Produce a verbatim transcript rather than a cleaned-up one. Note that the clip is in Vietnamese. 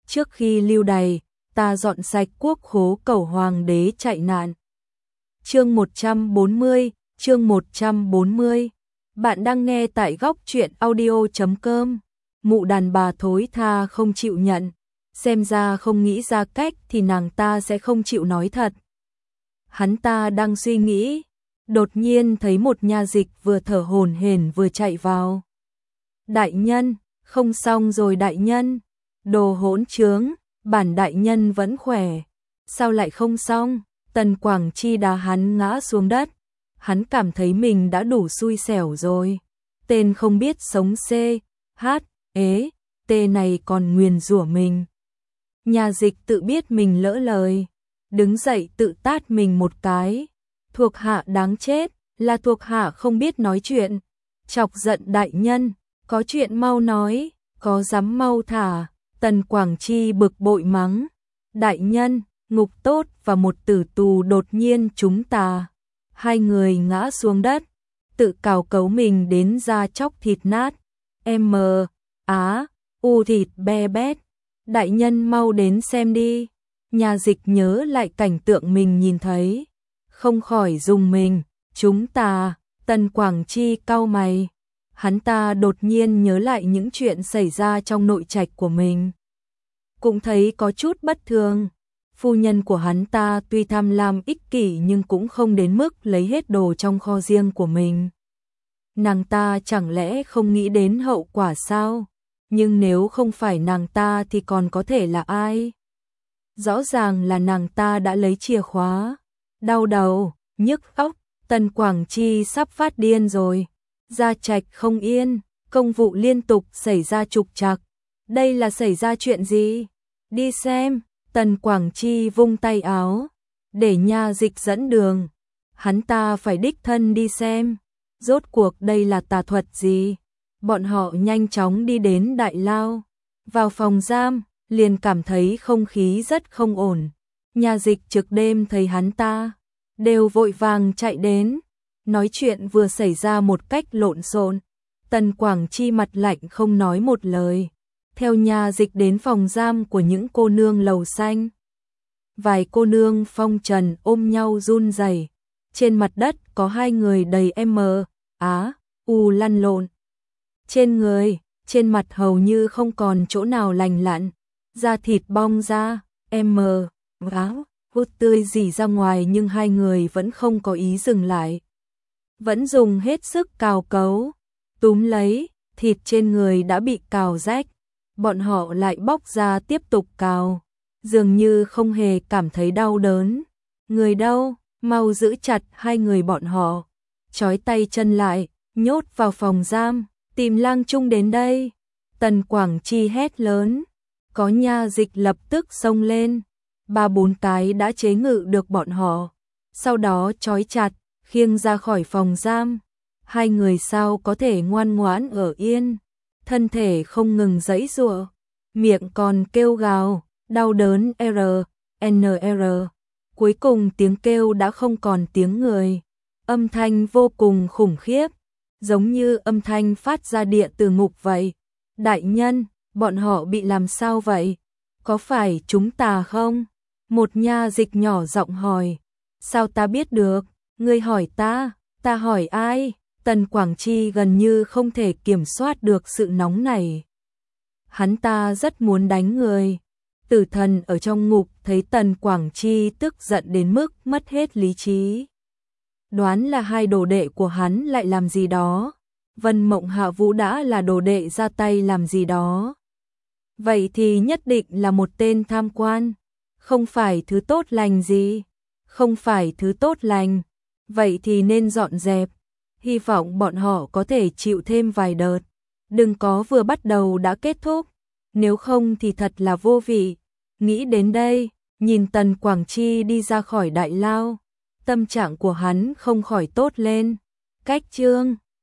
trước khi lưu đày, ta dọn sạch quốc khố cầu hoàng đế chạy nạn. Chương một trăm bốn mươi, chương một trăm bốn mươi. Bạn đang nghe tại góc truyện audio chấm com. Mụ đàn bà thối tha không chịu nhận, xem ra không nghĩ ra cách thì nàng ta sẽ không chịu nói thật. Hắn ta đang suy nghĩ, đột nhiên thấy một nha dịch vừa thở hổn hển vừa chạy vào. Đại nhân, không xong rồi đại nhân, đồ hỗn trướng, bản đại nhân vẫn khỏe, sao lại không xong? Tần Quảng Chi đá hắn ngã xuống đất, hắn cảm thấy mình đã đủ xui xẻo rồi. Tên không biết sống C, H, ế, T này còn nguyền rủa mình. Nhà dịch tự biết mình lỡ lời, đứng dậy tự tát mình một cái. Thuộc hạ đáng chết, là thuộc hạ không biết nói chuyện, chọc giận đại nhân, có chuyện mau nói, có dám mau thả. Tần Quảng Chi bực bội mắng, đại nhân, ngục tốt và một tử tù đột nhiên chúng ta. Hai người ngã xuống đất, tự cào cấu mình đến da chóc thịt nát. M, Á, U thịt be bét. Đại nhân mau đến xem đi. Nhà dịch nhớ lại cảnh tượng mình nhìn thấy, không khỏi rùng mình. Chúng ta, Tần Quảng Chi cau mày. Hắn ta đột nhiên nhớ lại những chuyện xảy ra trong nội trạch của mình, cũng thấy có chút bất thường. Phu nhân của hắn ta tuy tham lam ích kỷ nhưng cũng không đến mức lấy hết đồ trong kho riêng của mình. Nàng ta chẳng lẽ không nghĩ đến hậu quả sao? Nhưng nếu không phải nàng ta thì còn có thể là ai? Rõ ràng là nàng ta đã lấy chìa khóa. Đau đầu, nhức óc, Tần Quảng Chi sắp phát điên rồi. Gia trạch không yên, công vụ liên tục xảy ra trục trặc. Đây là xảy ra chuyện gì? Đi xem. Tần Quảng Chi vung tay áo, để nha dịch dẫn đường. Hắn ta phải đích thân đi xem, rốt cuộc đây là tà thuật gì. Bọn họ nhanh chóng đi đến đại lao, vào phòng giam, liền cảm thấy không khí rất không ổn. Nha dịch trực đêm thấy hắn ta, đều vội vàng chạy đến, nói chuyện vừa xảy ra một cách lộn xộn. Tần Quảng Chi mặt lạnh không nói một lời, theo nhà dịch đến phòng giam của những cô nương lầu xanh. Vài cô nương phong trần ôm nhau run rẩy, trên mặt đất có hai người đầy M, Á, U lăn lộn. Trên người, trên mặt hầu như không còn chỗ nào lành lặn, da thịt bong ra, M, Á, hút tươi rỉ ra ngoài nhưng hai người vẫn không có ý dừng lại. Vẫn dùng hết sức cào cấu, túm lấy, thịt trên người đã bị cào rách. Bọn họ lại bóc ra tiếp tục cào, dường như không hề cảm thấy đau đớn. Người đâu, mau giữ chặt hai người bọn họ, trói tay chân lại, nhốt vào phòng giam, tìm lang trung đến đây. Tần Quảng Chi hét lớn, có nha dịch lập tức xông lên, ba bốn cái đã chế ngự được bọn họ, sau đó trói chặt, khiêng ra khỏi phòng giam. Hai người sao có thể ngoan ngoãn ở yên, thân thể không ngừng giãy giụa, miệng còn kêu gào, đau đớn R, N R. Cuối cùng tiếng kêu đã không còn tiếng người, âm thanh vô cùng khủng khiếp, giống như âm thanh phát ra địa từ ngục vậy. Đại nhân, bọn họ bị làm sao vậy? Có phải chúng ta không? Một nha dịch nhỏ giọng hỏi. Sao ta biết được? Ngươi hỏi ta, ta hỏi ai? Tần Quảng Chi gần như không thể kiểm soát được sự nóng này. Hắn ta rất muốn đánh người. Tử thần ở trong ngục thấy Tần Quảng Chi tức giận đến mức mất hết lý trí. Đoán là hai đồ đệ của hắn lại làm gì đó. Vân Mộng Hạ Vũ đã là đồ đệ ra tay làm gì đó. Vậy thì nhất định là một tên tham quan. Không phải thứ tốt lành gì. Không phải thứ tốt lành. Vậy thì nên dọn dẹp. Hy vọng bọn họ có thể chịu thêm vài đợt. Đừng có vừa bắt đầu đã kết thúc. Nếu không thì thật là vô vị. Nghĩ đến đây, nhìn Tần Quảng Chi đi ra khỏi đại lao, tâm trạng của hắn không khỏi tốt lên. Cách chương